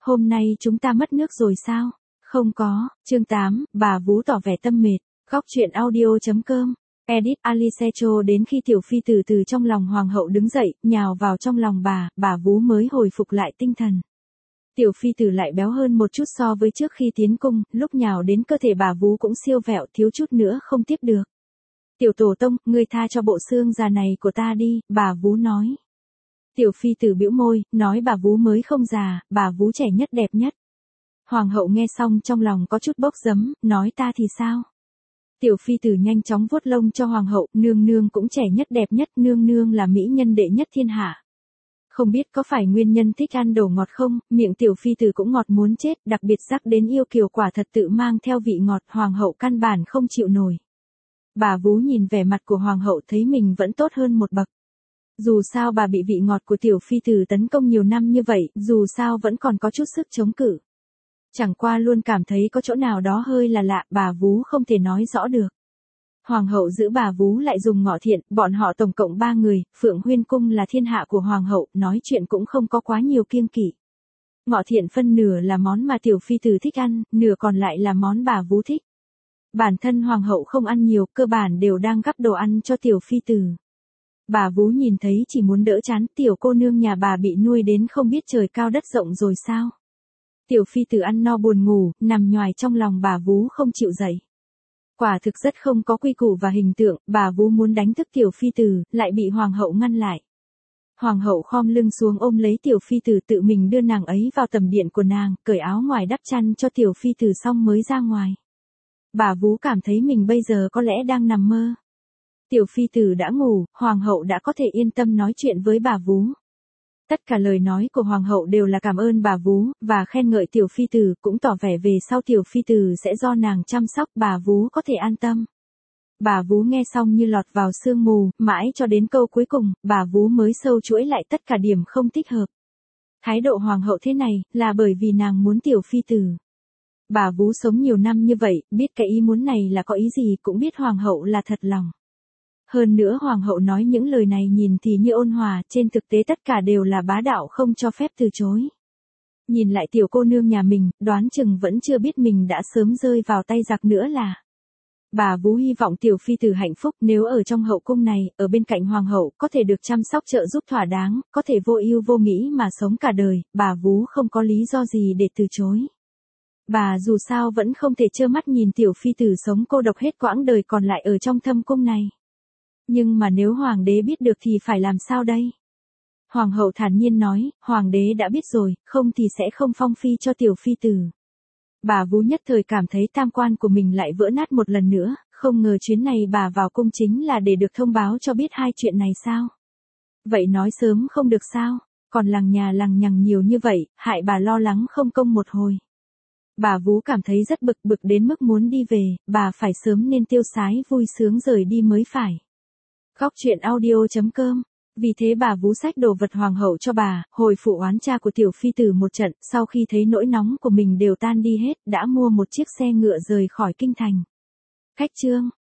hôm nay chúng ta mất nước rồi sao? Không có, chương 8, bà vú tỏ vẻ tâm mệt, góc truyện audio.com. Edit Alicecho đến khi tiểu phi tử từ trong lòng hoàng hậu đứng dậy, nhào vào trong lòng bà vú mới hồi phục lại tinh thần. Tiểu phi tử lại béo hơn một chút so với trước khi tiến cung, lúc nhào đến cơ thể bà vú cũng siêu vẹo thiếu chút nữa không tiếp được. Tiểu tổ tông, ngươi tha cho bộ xương già này của ta đi, bà vú nói. Tiểu phi tử bĩu môi, nói bà vú mới không già, bà vú trẻ nhất đẹp nhất. Hoàng hậu nghe xong trong lòng có chút bốc dấm, nói ta thì sao? Tiểu phi tử nhanh chóng vuốt lông cho hoàng hậu, nương nương cũng trẻ nhất đẹp nhất, nương nương là mỹ nhân đệ nhất thiên hạ. Không biết có phải nguyên nhân thích ăn đồ ngọt không, miệng tiểu phi tử cũng ngọt muốn chết, đặc biệt rắc đến yêu kiều quả thật tự mang theo vị ngọt, hoàng hậu căn bản không chịu nổi. Bà vú nhìn vẻ mặt của hoàng hậu thấy mình vẫn tốt hơn một bậc. Dù sao bà bị vị ngọt của tiểu phi tử tấn công nhiều năm như vậy, dù sao vẫn còn có chút sức chống cự. Chẳng qua luôn cảm thấy có chỗ nào đó hơi là lạ, bà vú không thể nói rõ được. Hoàng hậu giữ bà vú lại dùng ngọ thiện, bọn họ tổng cộng 3 người, Phượng Huyên Cung là thiên hạ của hoàng hậu, nói chuyện cũng không có quá nhiều kiêng kỵ. Ngọ thiện phân nửa là món mà tiểu phi tử thích ăn, nửa còn lại là món bà vú thích. Bản thân hoàng hậu không ăn nhiều, cơ bản đều đang gắp đồ ăn cho tiểu phi tử. Bà vú nhìn thấy chỉ muốn đỡ chán, tiểu cô nương nhà bà bị nuôi đến không biết trời cao đất rộng rồi sao. Tiểu phi tử ăn no buồn ngủ, nằm nhoài trong lòng bà vú không chịu dậy. Quả thực rất không có quy củ và hình tượng, bà vú muốn đánh thức tiểu phi tử, lại bị hoàng hậu ngăn lại. Hoàng hậu khom lưng xuống ôm lấy tiểu phi tử tự mình đưa nàng ấy vào tầm điện của nàng, cởi áo ngoài đắp chăn cho tiểu phi tử xong mới ra ngoài. Bà vú cảm thấy mình bây giờ có lẽ đang nằm mơ. Tiểu phi tử đã ngủ, hoàng hậu đã có thể yên tâm nói chuyện với bà vú. Tất cả lời nói của hoàng hậu đều là cảm ơn bà vú, và khen ngợi tiểu phi tử, cũng tỏ vẻ về sau tiểu phi tử sẽ do nàng chăm sóc, bà vú có thể an tâm. Bà vú nghe xong như lọt vào sương mù, mãi cho đến câu cuối cùng, bà vú mới sâu chuỗi lại tất cả điểm không thích hợp. Thái độ hoàng hậu thế này, là bởi vì nàng muốn tiểu phi tử. Bà vú sống nhiều năm như vậy, biết cái ý muốn này là có ý gì, cũng biết hoàng hậu là thật lòng. Hơn nữa hoàng hậu nói những lời này nhìn thì như ôn hòa, trên thực tế tất cả đều là bá đạo không cho phép từ chối. Nhìn lại tiểu cô nương nhà mình, đoán chừng vẫn chưa biết mình đã sớm rơi vào tay giặc nữa là. Bà vú hy vọng tiểu phi tử hạnh phúc, nếu ở trong hậu cung này, ở bên cạnh hoàng hậu, có thể được chăm sóc trợ giúp thỏa đáng, có thể vô ưu vô nghĩ mà sống cả đời, bà vú không có lý do gì để từ chối. Bà dù sao vẫn không thể trơ mắt nhìn tiểu phi tử sống cô độc hết quãng đời còn lại ở trong thâm cung này. Nhưng mà nếu hoàng đế biết được thì phải làm sao đây? Hoàng hậu thản nhiên nói, hoàng đế đã biết rồi, không thì sẽ không phong phi cho tiểu phi tử. Bà vú nhất thời cảm thấy tam quan của mình lại vỡ nát một lần nữa, không ngờ chuyến này bà vào cung chính là để được thông báo cho biết hai chuyện này sao? Vậy nói sớm không được sao? Còn lằng nhà lằng nhằng nhiều như vậy, hại bà lo lắng không công một hồi. Bà vú cảm thấy rất bực đến mức muốn đi về, bà phải sớm nên tiêu sái vui sướng rời đi mới phải. Góc truyện audio.com. Vì thế bà vú xách đồ vật hoàng hậu cho bà, hồi phụ oán cha của tiểu phi tử một trận, sau khi thấy nỗi nóng của mình đều tan đi hết, đã mua một chiếc xe ngựa rời khỏi kinh thành. Khách chương.